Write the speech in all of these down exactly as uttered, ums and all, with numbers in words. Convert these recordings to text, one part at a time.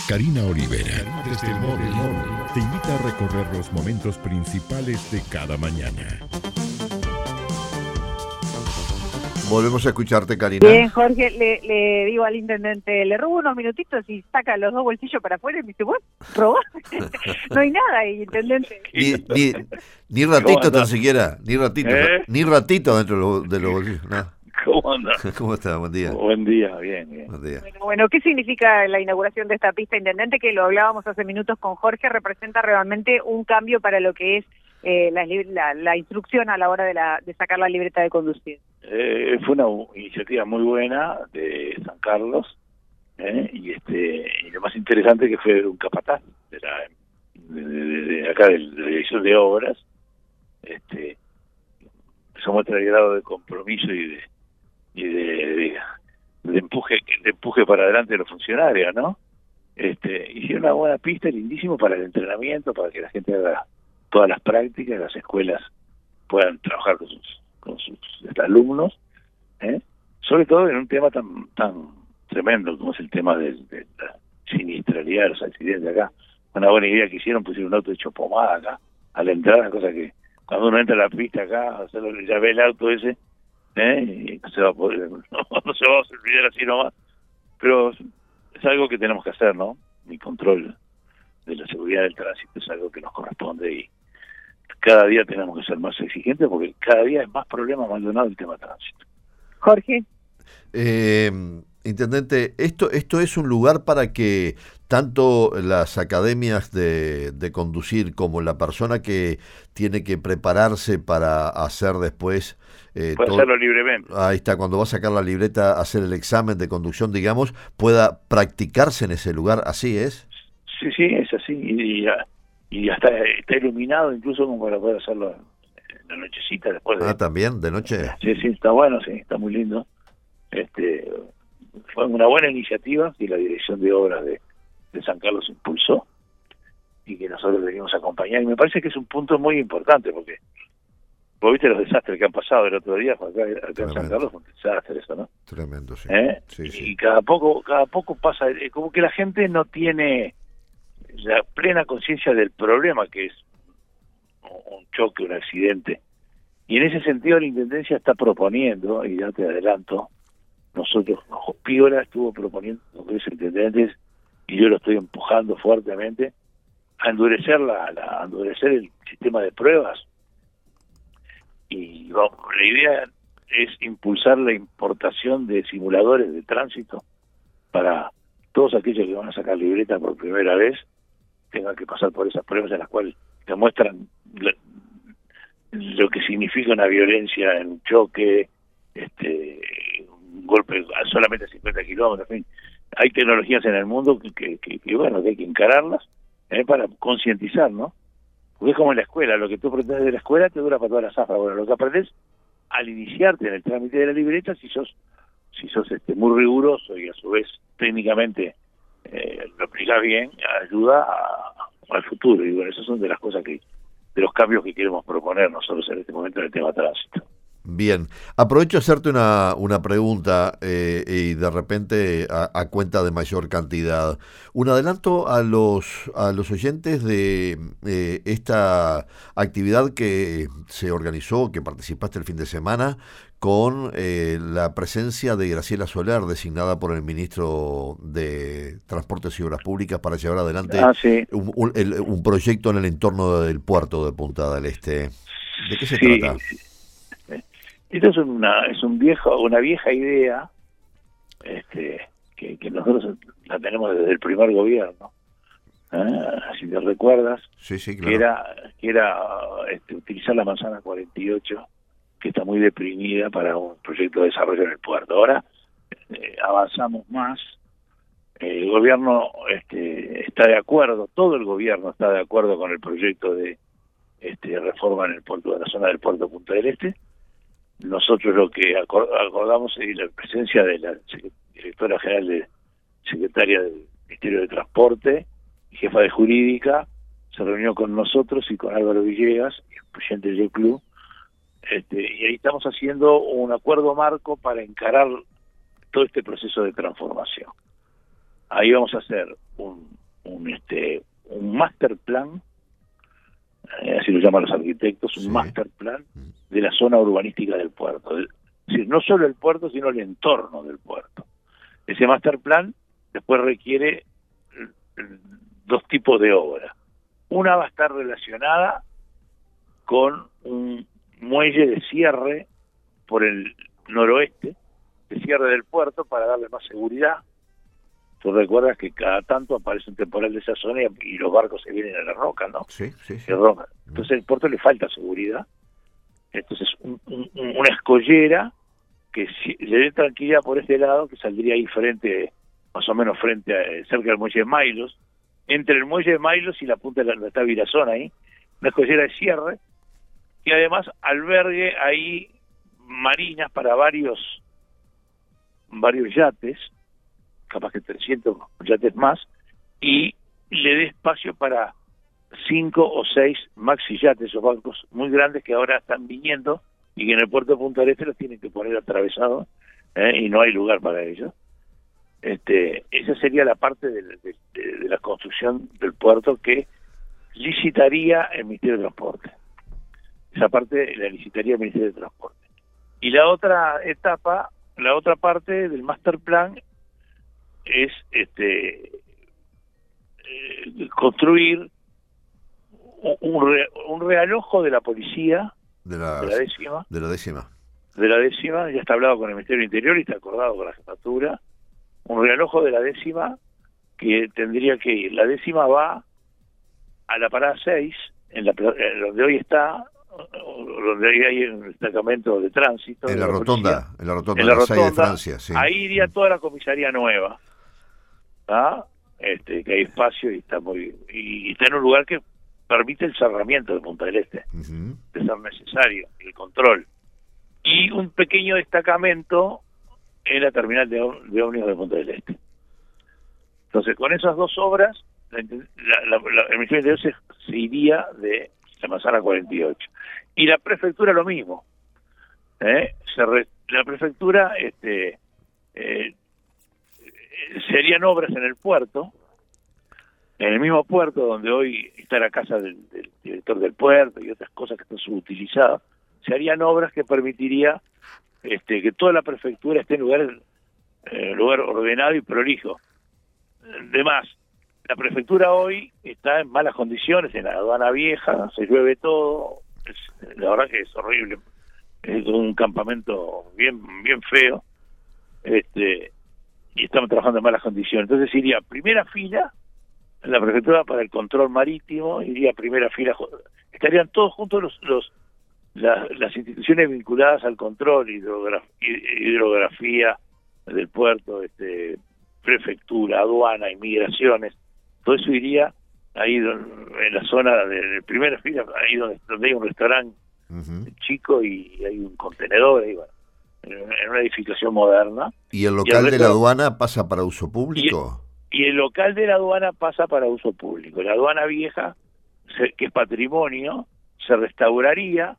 Karina Olivera, desde el móvil, te invita a recorrer los momentos principales de cada mañana. Volvemos a escucharte, Karina. Bien, Jorge, le, le digo al intendente, le robo unos minutitos y saca los dos bolsillos para afuera y me dice, ¿vos robás? No hay nada ahí, intendente. Ni, ni, ni ratito tan siquiera, ni ratito, ¿Eh? ni ratito dentro de los, de los bolsillos, nada. ¿Cómo anda? ¿Cómo está? Buen día. Buen día, bien, bien. Buen día. Bueno, bueno, ¿qué significa la inauguración de esta pista, intendente? Que lo hablábamos hace minutos con Jorge, representa realmente un cambio para lo que es eh, la, la, la instrucción a la hora de, la, de sacar la libreta de conducir. Eh, fue una iniciativa muy buena de San Carlos, ¿eh? y este y lo más interesante que fue un capataz de, la, de, de, de acá de la dirección de obras. Este, eso muestra el grado de compromiso y de y de, de, de empuje de empuje para adelante de los funcionarios, ¿no? Este, hicieron una buena pista, lindísimo para el entrenamiento, para que la gente haga todas las prácticas, las escuelas puedan trabajar con sus con sus alumnos, ¿eh? Sobre todo en un tema tan tan tremendo como es el tema de, de la siniestralidad de los accidentes acá. Una buena idea que hicieron, pusieron un auto hecho pomada acá a la entrada, cosa que cuando uno entra a la pista acá, ya ve el auto ese, ¿eh? Y no se va a poder, no, no se va a olvidar así nomás, pero es algo que tenemos que hacer, ¿no? Mi control de la seguridad del tránsito es algo que nos corresponde y cada día tenemos que ser más exigentes porque cada día es más problema abandonado el tema de tránsito. Jorge. Eh, intendente, esto esto es un lugar para que tanto las academias de, de conducir como la persona que tiene que prepararse para hacer después... Eh, puede todo, hacerlo libremente. Ahí está, cuando va a sacar la libreta, hacer el examen de conducción, digamos, pueda practicarse en ese lugar, ¿así es? Sí, sí, es así, y, y, y hasta está iluminado, incluso como para poder hacerlo en la nochecita después de... Ah, ¿también? ¿De noche? Sí, sí, está bueno, sí, está muy lindo. Este fue una buena iniciativa que la Dirección de Obras de, de San Carlos impulsó y que nosotros venimos a acompañar, y me parece que es un punto muy importante porque vos viste los desastres que han pasado el otro día acá, acá en San Carlos, fue un desastre eso, ¿no? Tremendo, sí. ¿Eh? Sí, y, sí. y cada poco cada poco pasa, como que la gente no tiene la plena conciencia del problema que es un choque, un accidente, y en ese sentido la Intendencia está proponiendo, y ya te adelanto, nosotros, Piola estuvo proponiendo con los intendentes, y yo lo estoy empujando fuertemente, a endurecer la, la a endurecer el sistema de pruebas. Y vamos, la idea es impulsar la importación de simuladores de tránsito para todos aquellos que van a sacar libreta por primera vez, tengan que pasar por esas pruebas en las cuales demuestran la, lo que significa una violencia en un choque, este un golpe a solamente cincuenta kilómetros, en fin. Hay tecnologías en el mundo que, que, que, que bueno, que hay que encararlas eh, para concientizar, ¿no? Porque es como en la escuela, lo que tú aprendes de la escuela te dura para toda la zafra. Bueno, lo que aprendes al iniciarte en el trámite de la libreta, si sos si sos este muy riguroso y a su vez técnicamente eh, lo aplicás bien, ayuda a, al futuro. Y bueno, esas son de las cosas que, de los cambios que queremos proponer nosotros en este momento en el tema tránsito. Bien, aprovecho a hacerte una, una pregunta eh, y de repente a, a cuenta de mayor cantidad. Un adelanto a los a los oyentes de eh, esta actividad que se organizó, que participaste el fin de semana, con eh, la presencia de Graciela Soler, designada por el ministro de Transportes y Obras Públicas para llevar adelante ah, sí. un, un, el, un proyecto en el entorno del puerto de Punta del Este. ¿De qué se sí. trata? Esto es una es un viejo una vieja idea este que, que nosotros la tenemos desde el primer gobierno, ¿eh? Si te recuerdas, sí, sí, claro. que era que era este, utilizar la manzana cuarenta y ocho, que está muy deprimida, para un proyecto de desarrollo en el puerto. Ahora eh, avanzamos más, el gobierno este, está de acuerdo, todo el gobierno está de acuerdo con el proyecto de este, reforma en el puerto, de la zona del puerto Punta del Este. Nosotros lo que acordamos es la presencia de la directora general de secretaria del Ministerio de Transporte y jefa de jurídica, se reunió con nosotros y con Álvaro Villegas, el presidente del club, este, y ahí estamos haciendo un acuerdo marco para encarar todo este proceso de transformación. Ahí vamos a hacer un un este un master plan, eh, así lo llaman los arquitectos, un sí. master plan de la zona urbanística del puerto. Es decir, no solo el puerto, sino el entorno del puerto. Ese master plan después requiere dos tipos de obra. Una va a estar relacionada con un muelle de cierre por el noroeste, de cierre del puerto para darle más seguridad. Tú recuerdas que cada tanto aparece un temporal de esa zona y, y los barcos se vienen a la roca, ¿no? Sí, sí, sí. Roca. Entonces al puerto le falta seguridad. Entonces un, un, una escollera que si, le dé tranquilidad por este lado, que saldría ahí frente, más o menos frente a, cerca del muelle de Mailos, entre el muelle de Mailos y la punta de la, donde está Virazón ahí, una escollera de cierre, y además albergue ahí marinas para varios varios yates, capaz que trescientos yates más, y le dé espacio para cinco o seis maxi yates o barcos muy grandes que ahora están viniendo y que en el puerto de Punta del Este los tienen que poner atravesados, ¿eh? Y no hay lugar para ellos. Este, esa sería la parte de, de, de, de la construcción del puerto que licitaría el Ministerio de Transporte. Esa parte la licitaría el Ministerio de Transporte. Y la otra etapa, la otra parte del master plan es este eh, construir un, re, un realojo de la policía de la, de la décima de la décima de la décima, ya está hablado con el Ministerio del Interior y está acordado con la jefatura, un realojo de la décima que tendría que ir. La décima va a la parada seis, en la en donde hoy está, donde hoy hay un destacamento de tránsito. En de la, la rotonda, policía, en la rotonda, en la de la rotonda, de Francia, sí. Ahí iría toda la comisaría nueva, ¿ah? Este, que hay espacio y está muy y, y está en un lugar que permite el cerramiento de Punta del Este, Uh-huh. de ser necesario, el control. Y un pequeño destacamento en la terminal de, de ómnibus de Punta del Este. Entonces, con esas dos obras, la, la, la, el Ministerio de Interior se, se iría de la manzana cuarenta y ocho. Y la prefectura lo mismo. ¿eh? Se re, la prefectura este, eh, se harían obras en el puerto, en el mismo puerto donde hoy está la casa del, del director del puerto y otras cosas que están subutilizadas, se harían obras que permitiría este, que toda la prefectura esté en lugar, eh, lugar ordenado y prolijo. Además, la prefectura hoy está en malas condiciones, en la aduana vieja, se llueve todo, es, la verdad que es horrible, es un campamento bien bien feo, este y estamos trabajando en malas condiciones. Entonces iría primera fila en la prefectura para el control marítimo, iría primera fila, estarían todos juntos los, los la, las instituciones vinculadas al control, hidrograf, hidrografía del puerto, este prefectura, aduana, inmigraciones, todo eso iría ahí en la zona de, de primera fila, ahí donde, donde hay un restaurante uh-huh. chico y hay un contenedor, ahí, bueno, en una edificación moderna. ¿Y el local y el de la aduana pasa para uso público? Y, y el local de la aduana pasa para uso público. La aduana vieja, se, que es patrimonio, se restauraría.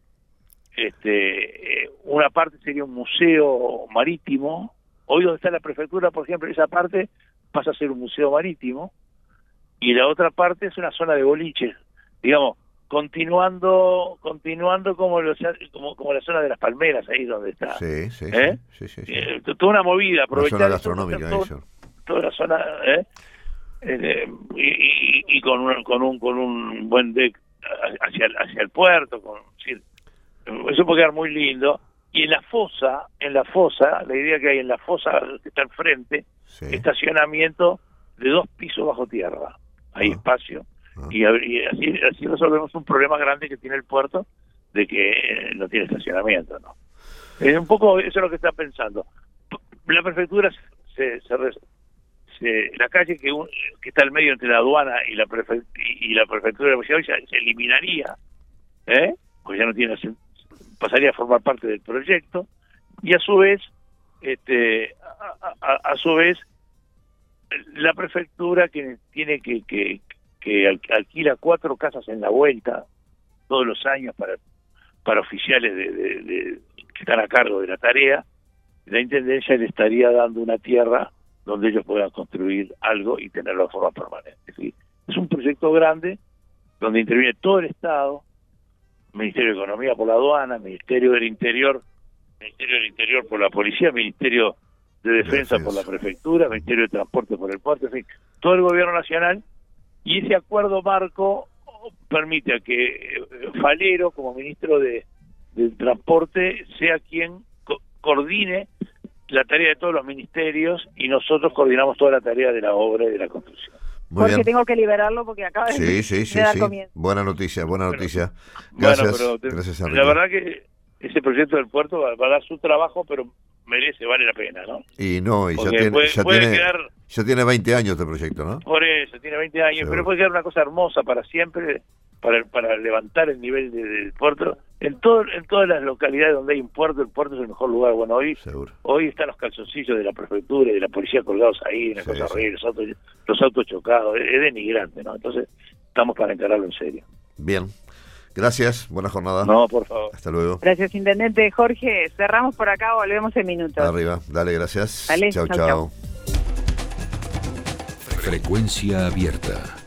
Este, eh, una parte sería un museo marítimo. Hoy donde está la prefectura, por ejemplo, esa parte pasa a ser un museo marítimo. Y la otra parte es una zona de boliches, digamos, continuando continuando como los como, como la zona de las palmeras, ahí donde está. Sí, sí, ¿eh? sí, sí, sí. Eh, toda una movida, aprovechar la zona gastronómica, todo, eso. Toda la zona, ¿eh? Eh, y, y, y con un, con un con un buen deck hacia el, hacia el puerto, con, sí, eso puede quedar muy lindo. Y en la fosa, en la fosa, la idea que hay en la fosa que está al frente, sí. estacionamiento de dos pisos bajo tierra. Hay ah. espacio. Ah. Y, y así, así resolvemos un problema grande que tiene el puerto de que eh, no tiene estacionamiento, ¿no? Es un poco eso es lo que está pensando. La prefectura se, se, se la calle que, un, que está al medio entre la aduana y la prefe, y, y la prefectura de la ciudad se, se eliminaría, ¿eh? Porque ya no tiene, pasaría a formar parte del proyecto, y a su vez, este, a, a, a su vez, la prefectura que tiene que, que, que alquila cuatro casas en la vuelta todos los años para para oficiales de, de, de, que están a cargo de la tarea, la intendencia le estaría dando una tierra donde ellos puedan construir algo y tenerlo de forma permanente. ¿Sí? Es un proyecto grande donde interviene todo el Estado, Ministerio de Economía por la aduana, Ministerio del Interior, Ministerio del Interior por la policía, Ministerio de Defensa Gracias. por la prefectura, Ministerio de Transporte por el puerto, en fin, todo el gobierno nacional, y ese acuerdo marco permite a que Falero, como ministro de, del Transporte, sea quien co- coordine la tarea de todos los ministerios y nosotros coordinamos toda la tarea de la obra y de la construcción. Muy Porque bien. tengo que liberarlo porque acaba de, Sí, sí, de sí, dar sí. comienzo. Buena noticia, buena noticia. Bueno, Gracias, pero te- gracias la Enrique. verdad que ese proyecto del puerto va, va a dar su trabajo, pero merece, vale la pena, ¿no? Y no, y ya Porque tiene, puede, ya, puede tiene, quedar, ya tiene veinte años este proyecto, ¿no? por eso, tiene veinte años, Seguro. pero puede quedar una cosa hermosa para siempre, para para levantar el nivel de- del puerto. En todo en todas las localidades donde hay un puerto, el puerto es el mejor lugar. Bueno, hoy Seguro. hoy están los calzoncillos de la prefectura y de la policía colgados ahí, una Sí, cosa sí. horrible, los autos, los autos chocados, es, es denigrante, ¿no? Entonces, estamos para encararlo en serio. Bien. Gracias, buena jornada. No, por favor. Hasta luego. Gracias, Intendente. Jorge, cerramos por acá, volvemos en minutos. Arriba. Dale, gracias. Dale, Chau, chau, chau. Frecuencia abierta.